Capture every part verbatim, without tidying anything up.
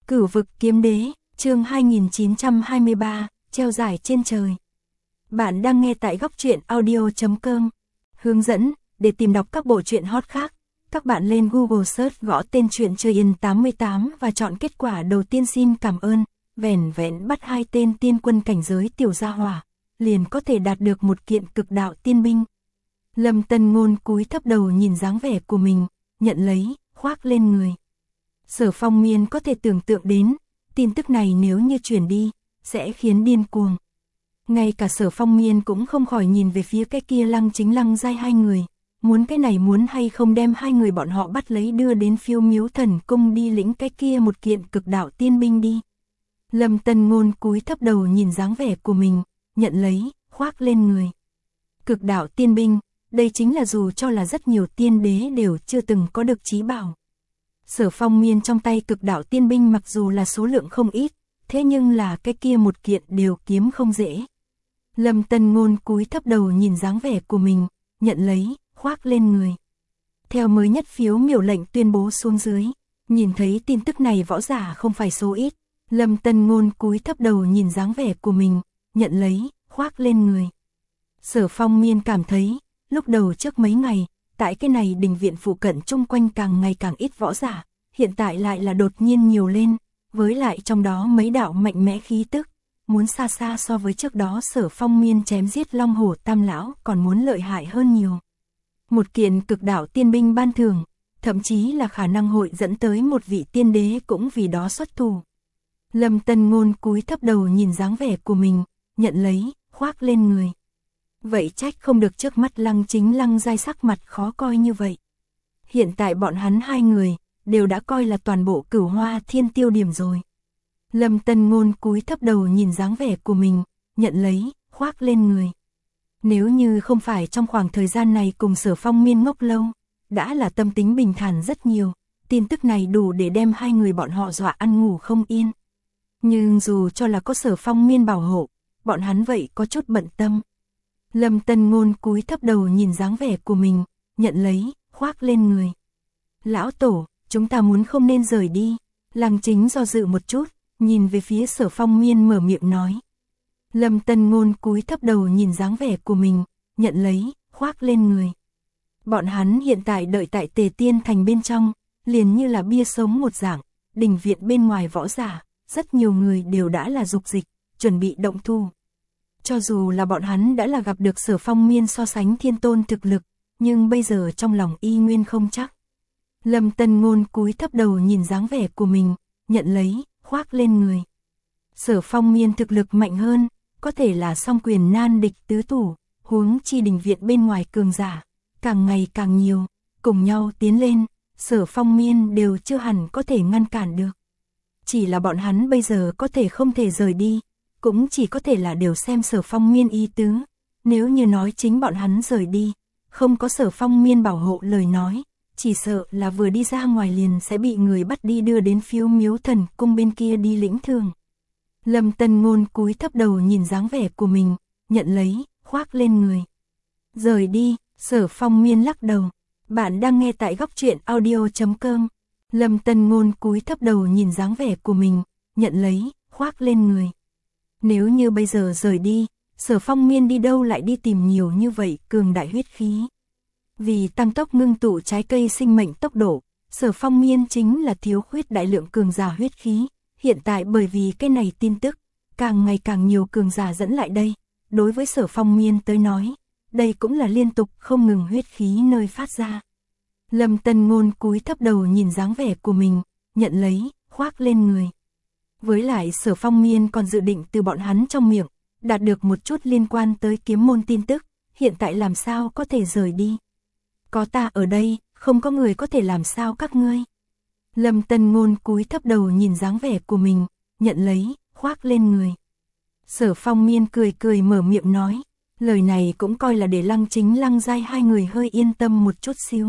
Cửu vực kiếm đế, chương hai nghìn chín trăm hai mươi ba, treo giải trên trời. Bạn đang nghe tại góc truyện audio chấm com. Hướng dẫn, để tìm đọc các bộ truyện hot khác, các bạn lên Google Search gõ tên truyện Chơi Yên tám mươi tám và chọn kết quả đầu tiên. Xin cảm ơn, vẻn vẹn bắt hai tên tiên quân cảnh giới tiểu gia hỏa, liền có thể đạt được một kiện cực đạo tiên binh. Lâm Tân Ngôn cúi thấp đầu nhìn dáng vẻ của mình, nhận lấy, khoác lên người. Sở Phong Miên có thể tưởng tượng đến, tin tức này nếu như truyền đi, sẽ khiến điên cuồng. Ngay cả Sở Phong Miên cũng không khỏi nhìn về phía cái kia Lăng Chính Lăng Giai hai người, muốn cái này muốn hay không đem hai người bọn họ bắt lấy đưa đến Phiêu Miếu Thần Cung đi lĩnh cái kia một kiện cực đạo tiên binh đi. Lâm Tân Ngôn cúi thấp đầu nhìn dáng vẻ của mình, nhận lấy, khoác lên người. Cực đạo tiên binh, đây chính là dù cho là rất nhiều tiên đế đều chưa từng có được chí bảo. Sở Phong Miên trong tay cực đạo tiên binh mặc dù là số lượng không ít, thế nhưng là cái kia một kiện đều kiếm không dễ. Lâm Tân Ngôn cúi thấp đầu nhìn dáng vẻ của mình, nhận lấy, khoác lên người. Theo mới nhất phiếu miểu lệnh tuyên bố xuống dưới, nhìn thấy tin tức này võ giả không phải số ít. Lâm Tân Ngôn cúi thấp đầu nhìn dáng vẻ của mình, nhận lấy, khoác lên người. Sở Phong Miên cảm thấy, lúc đầu trước mấy ngày, tại cái này đình viện phụ cận chung quanh càng ngày càng ít võ giả, hiện tại lại là đột nhiên nhiều lên, với lại trong đó mấy đạo mạnh mẽ khí tức, muốn xa xa so với trước đó Sở Phong Miên chém giết Long Hổ Tam Lão còn muốn lợi hại hơn nhiều. Một kiện cực đạo tiên binh ban thưởng, thậm chí là khả năng hội dẫn tới một vị tiên đế cũng vì đó xuất thủ. Lâm Tân Ngôn cúi thấp đầu nhìn dáng vẻ của mình, nhận lấy, khoác lên người. Vậy trách không được trước mắt Lăng Chính Lăng Giai sắc mặt khó coi như vậy. Hiện tại bọn hắn hai người, đều đã coi là toàn bộ Cửu Hoa Thiên tiêu điểm rồi. Lâm Tân Ngôn cúi thấp đầu nhìn dáng vẻ của mình, nhận lấy, khoác lên người. Nếu như không phải trong khoảng thời gian này cùng Sở Phong Miên ngốc lâu, đã là tâm tính bình thản rất nhiều, tin tức này đủ để đem hai người bọn họ dọa ăn ngủ không yên. Nhưng dù cho là có Sở Phong Miên bảo hộ, bọn hắn vậy có chút bận tâm. Lâm Tân Ngôn cúi thấp đầu nhìn dáng vẻ của mình, nhận lấy, khoác lên người. Lão Tổ, chúng ta muốn không nên rời đi. Lăng Chính do dự một chút, nhìn về phía Sở Phong Miên mở miệng nói. Lâm Tân Ngôn cúi thấp đầu nhìn dáng vẻ của mình, nhận lấy, khoác lên người. Bọn hắn hiện tại đợi tại Tề Tiên Thành bên trong, liền như là bia sống một dạng, đình viện bên ngoài võ giả, rất nhiều người đều đã là dục dịch, chuẩn bị động thủ. Cho dù là bọn hắn đã là gặp được Sở Phong Miên so sánh thiên tôn thực lực, nhưng bây giờ trong lòng y nguyên không chắc. Lâm Tân Ngôn cúi thấp đầu nhìn dáng vẻ của mình, nhận lấy, khoác lên người. Sở Phong Miên thực lực mạnh hơn, có thể là song quyền nan địch tứ thủ, huống chi đình viện bên ngoài cường giả, càng ngày càng nhiều, cùng nhau tiến lên, Sở Phong Miên đều chưa hẳn có thể ngăn cản được. Chỉ là bọn hắn bây giờ có thể không thể rời đi, cũng chỉ có thể là đều xem Sở Phong Miên ý tứ, nếu như nói chính bọn hắn rời đi, không có Sở Phong Miên bảo hộ lời nói, chỉ sợ là vừa đi ra ngoài liền sẽ bị người bắt đi đưa đến Phiêu Miếu Thần Cung bên kia đi lĩnh thưởng. Lâm Tân Ngôn cúi thấp đầu nhìn dáng vẻ của mình, nhận lấy, khoác lên người. Rời đi, Sở Phong Miên lắc đầu. Bạn đang nghe tại góc truyện audio chấm com. Lâm Tân Ngôn cúi thấp đầu nhìn dáng vẻ của mình, nhận lấy, khoác lên người. Nếu như bây giờ rời đi, Sở Phong Miên đi đâu lại đi tìm nhiều như vậy cường đại huyết khí. Vì tăng tốc ngưng tụ trái cây sinh mệnh tốc độ, Sở Phong Miên chính là thiếu khuyết đại lượng cường giả huyết khí. Hiện tại bởi vì cái này tin tức, càng ngày càng nhiều cường giả dẫn lại đây, đối với Sở Phong Miên tới nói, đây cũng là liên tục không ngừng huyết khí nơi phát ra. Lâm Tân Ngôn cúi thấp đầu nhìn dáng vẻ của mình, nhận lấy, khoác lên người. Với lại Sở Phong Miên còn dự định từ bọn hắn trong miệng, đạt được một chút liên quan tới kiếm môn tin tức, hiện tại làm sao có thể rời đi. Có ta ở đây, không có người có thể làm sao các ngươi. Lâm Tân Ngôn cúi thấp đầu nhìn dáng vẻ của mình, nhận lấy, khoác lên người. Sở Phong Miên cười cười mở miệng nói, lời này cũng coi là để Lăng Chính Lăng Giai hai người hơi yên tâm một chút xíu.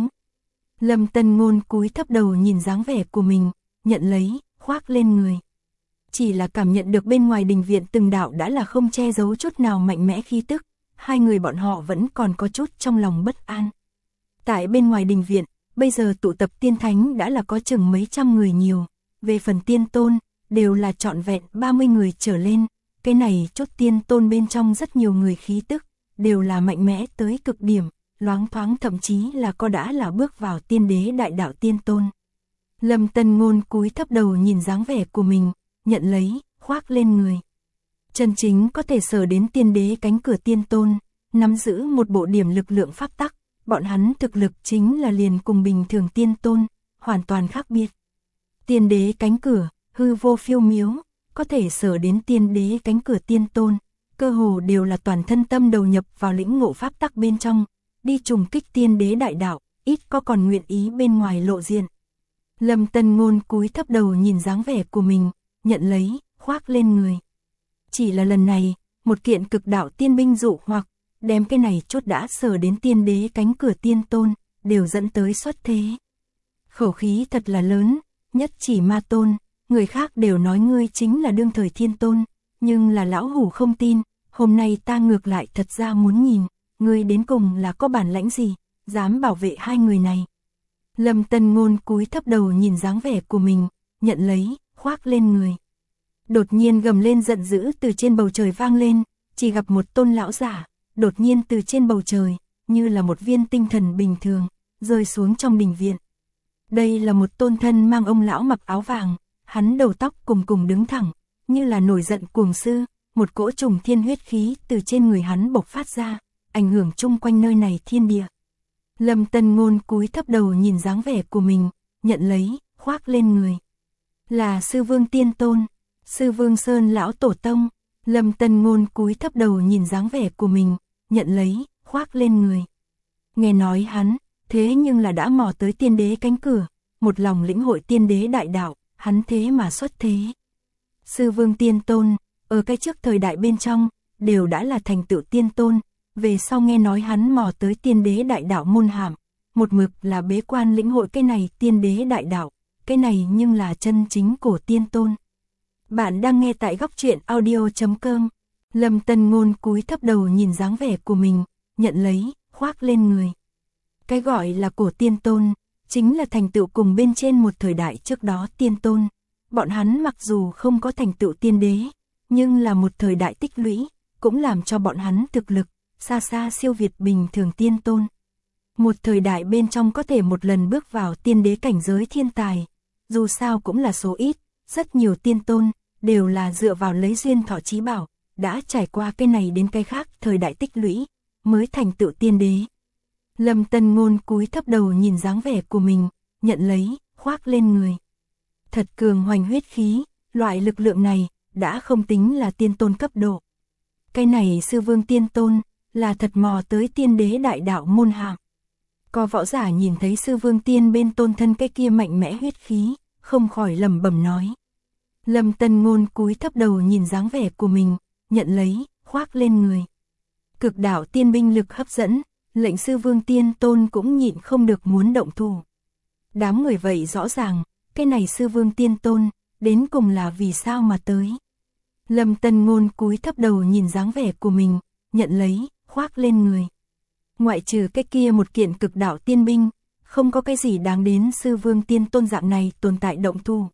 Lâm Tân Ngôn cúi thấp đầu nhìn dáng vẻ của mình, nhận lấy, khoác lên người. Chỉ là cảm nhận được bên ngoài đình viện từng đạo đã là không che giấu chút nào mạnh mẽ khí tức, hai người bọn họ vẫn còn có chút trong lòng bất an. Tại bên ngoài đình viện, bây giờ tụ tập tiên thánh đã là có chừng mấy trăm người nhiều, về phần tiên tôn, đều là trọn vẹn ba mươi người trở lên, cái này chốt tiên tôn bên trong rất nhiều người khí tức, đều là mạnh mẽ tới cực điểm, loáng thoáng thậm chí là có đã là bước vào tiên đế đại đạo tiên tôn. Lâm Tân Ngôn cúi thấp đầu nhìn dáng vẻ của mình, nhận lấy, khoác lên người. Chân chính có thể sở đến tiên đế cánh cửa tiên tôn, nắm giữ một bộ điểm lực lượng pháp tắc, bọn hắn thực lực chính là liền cùng bình thường tiên tôn, hoàn toàn khác biệt. Tiên đế cánh cửa, hư vô phiêu miếu, có thể sở đến tiên đế cánh cửa tiên tôn, cơ hồ đều là toàn thân tâm đầu nhập vào lĩnh ngộ pháp tắc bên trong, đi trùng kích tiên đế đại đạo, ít có còn nguyện ý bên ngoài lộ diện. Lâm Tân Ngôn cúi thấp đầu nhìn dáng vẻ của mình, nhận lấy, khoác lên người. Chỉ là lần này, một kiện cực đạo tiên binh dụ hoặc, đem cái này chốt đã sở đến tiên đế cánh cửa tiên tôn, đều dẫn tới xuất thế. Khẩu khí thật là lớn, nhất chỉ ma tôn, người khác đều nói ngươi chính là đương thời thiên tôn, nhưng là lão hủ không tin, hôm nay ta ngược lại thật ra muốn nhìn, ngươi đến cùng là có bản lãnh gì, dám bảo vệ hai người này. Lâm Tân Ngôn cúi thấp đầu nhìn dáng vẻ của mình, nhận lấy, khoác lên người. Đột nhiên gầm lên giận dữ từ trên bầu trời vang lên, chỉ gặp một tôn lão giả, đột nhiên từ trên bầu trời, như là một viên tinh thần bình thường, rơi xuống trong đình viện. Đây là một tôn thân mang ông lão mặc áo vàng, hắn đầu tóc cùng cùng đứng thẳng, như là nổi giận cuồng sư, một cỗ trùng thiên huyết khí từ trên người hắn bộc phát ra, ảnh hưởng chung quanh nơi này thiên địa. Lâm Tân Ngôn cúi thấp đầu nhìn dáng vẻ của mình, nhận lấy, khoác lên người. Là Sư Vương Tiên Tôn, Sư Vương Sơn lão tổ tông. Lâm Tân Ngôn cúi thấp đầu nhìn dáng vẻ của mình, nhận lấy, khoác lên người. Nghe nói hắn, thế nhưng là đã mò tới tiên đế cánh cửa, một lòng lĩnh hội tiên đế đại đạo, hắn thế mà xuất thế. Sư Vương Tiên Tôn, ở cái trước thời đại bên trong, đều đã là thành tựu tiên tôn, về sau nghe nói hắn mò tới tiên đế đại đạo môn hàm, một mực là bế quan lĩnh hội cái này tiên đế đại đạo, cái này nhưng là chân chính cổ tiên tôn. Bạn đang nghe tại góc truyện audio chấm com. Lâm Tân Ngôn cúi thấp đầu nhìn dáng vẻ của mình, nhận lấy, khoác lên người. Cái gọi là cổ tiên tôn, chính là thành tựu cùng bên trên một thời đại trước đó tiên tôn. Bọn hắn mặc dù không có thành tựu tiên đế, nhưng là một thời đại tích lũy, cũng làm cho bọn hắn thực lực xa xa siêu việt bình thường tiên tôn. Một thời đại bên trong có thể một lần bước vào tiên đế cảnh giới thiên tài, dù sao cũng là số ít, rất nhiều tiên tôn đều là dựa vào lấy duyên thọ chí bảo, đã trải qua cái này đến cái khác thời đại tích lũy, mới thành tựu tiên đế. Lâm Tân Ngôn cúi thấp đầu nhìn dáng vẻ của mình, nhận lấy, khoác lên người. Thật cường hoành huyết khí, loại lực lượng này đã không tính là tiên tôn cấp độ. Cái này Sư Vương Tiên Tôn là thật mò tới tiên đế đại đạo môn hàm. Có võ giả nhìn thấy Sư Vương Tiên bên tôn thân cái kia mạnh mẽ huyết khí, không khỏi lẩm bẩm nói. Lâm Tân Ngôn cúi thấp đầu nhìn dáng vẻ của mình, nhận lấy, khoác lên người. Cực đạo tiên binh lực hấp dẫn, lệnh Sư Vương Tiên Tôn cũng nhịn không được muốn động thủ. Đám người vậy rõ ràng, cái này Sư Vương Tiên Tôn, đến cùng là vì sao mà tới. Lâm Tân Ngôn cúi thấp đầu nhìn dáng vẻ của mình, nhận lấy, khoác lên người. Ngoại trừ cái kia một kiện cực đạo tiên binh, không có cái gì đáng đến Sư Vương Tiên Tôn dạng này tồn tại động thủ.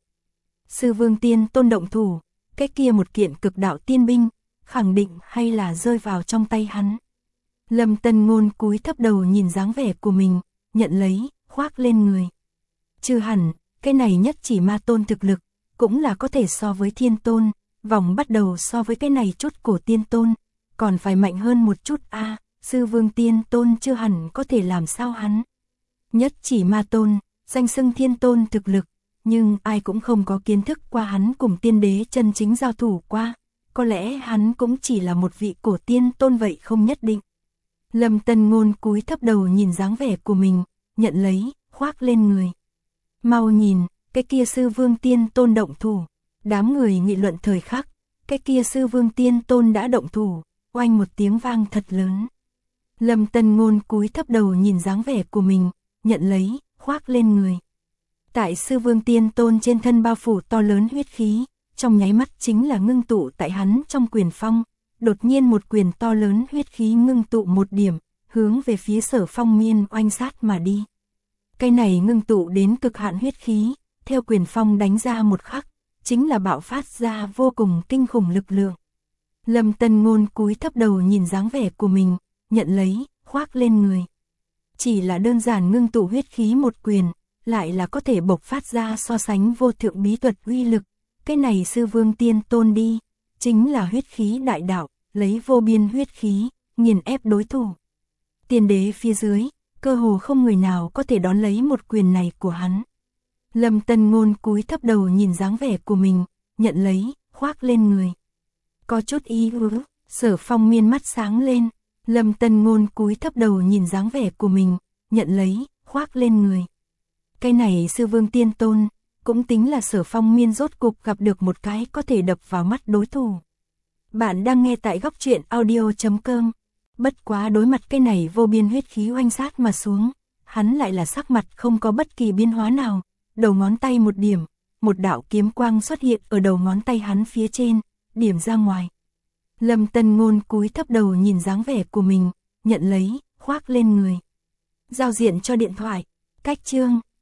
Sư Vương Tiên Tôn động thủ, cái kia một kiện cực đạo tiên binh, khẳng định hay là rơi vào trong tay hắn. Lâm Tân Ngôn cúi thấp đầu nhìn dáng vẻ của mình, nhận lấy, khoác lên người. Chưa hẳn, cái này nhất chỉ ma tôn thực lực, cũng là có thể so với thiên tôn, vòng bắt đầu so với cái này chút cổ tiên tôn, còn phải mạnh hơn một chút a à, Sư Vương Tiên Tôn chưa hẳn có thể làm sao hắn. Nhất chỉ ma tôn, danh xưng thiên tôn thực lực, nhưng ai cũng không có kiến thức qua hắn cùng tiên đế chân chính giao thủ qua, có lẽ hắn cũng chỉ là một vị cổ tiên tôn vậy không nhất định. Lâm Tân Ngôn cúi thấp đầu nhìn dáng vẻ của mình, nhận lấy, khoác lên người. Mau nhìn, cái kia Sư Vương Tiên Tôn động thủ. Đám người nghị luận thời khắc, cái kia Sư Vương Tiên Tôn đã động thủ, oanh một tiếng vang thật lớn. Lâm Tân Ngôn cúi thấp đầu nhìn dáng vẻ của mình, nhận lấy, khoác lên người. Tại Sư Vương Tiên Tôn trên thân bao phủ to lớn huyết khí, trong nháy mắt chính là ngưng tụ tại hắn trong quyền phong, đột nhiên một quyền to lớn huyết khí ngưng tụ một điểm, hướng về phía Sở Phong Miên oanh sát mà đi. Cái này ngưng tụ đến cực hạn huyết khí, theo quyền phong đánh ra một khắc, chính là bạo phát ra vô cùng kinh khủng lực lượng. Lâm Tân Ngôn cúi thấp đầu nhìn dáng vẻ của mình, nhận lấy, khoác lên người. Chỉ là đơn giản ngưng tụ huyết khí một quyền, lại là có thể bộc phát ra so sánh vô thượng bí thuật uy lực. Cái này sư vương tiên tôn đi, chính là huyết khí đại đạo, lấy vô biên huyết khí, nghiền ép đối thủ. Tiên đế phía dưới, cơ hồ không người nào có thể đón lấy một quyền này của hắn. Lâm Tân Ngôn cúi thấp đầu nhìn dáng vẻ của mình, nhận lấy, khoác lên người. Có chút ý ứ, Sở Phong Miên mắt sáng lên. Lâm Tân Ngôn cúi thấp đầu nhìn dáng vẻ của mình, nhận lấy, khoác lên người. Cái này sư vương tiên tôn, cũng tính là Sở Phong Miên rốt cục gặp được một cái có thể đập vào mắt đối thủ. Bạn đang nghe tại góc truyện audio chấm com. Bất quá đối mặt cái này vô biên huyết khí oanh sát mà xuống, hắn lại là sắc mặt không có bất kỳ biến hóa nào, đầu ngón tay một điểm, một đạo kiếm quang xuất hiện ở đầu ngón tay hắn phía trên, điểm ra ngoài. Lâm Tân Ngôn cúi thấp đầu nhìn dáng vẻ của mình, nhận lấy, khoác lên người. Giao diện cho điện thoại, cách chương.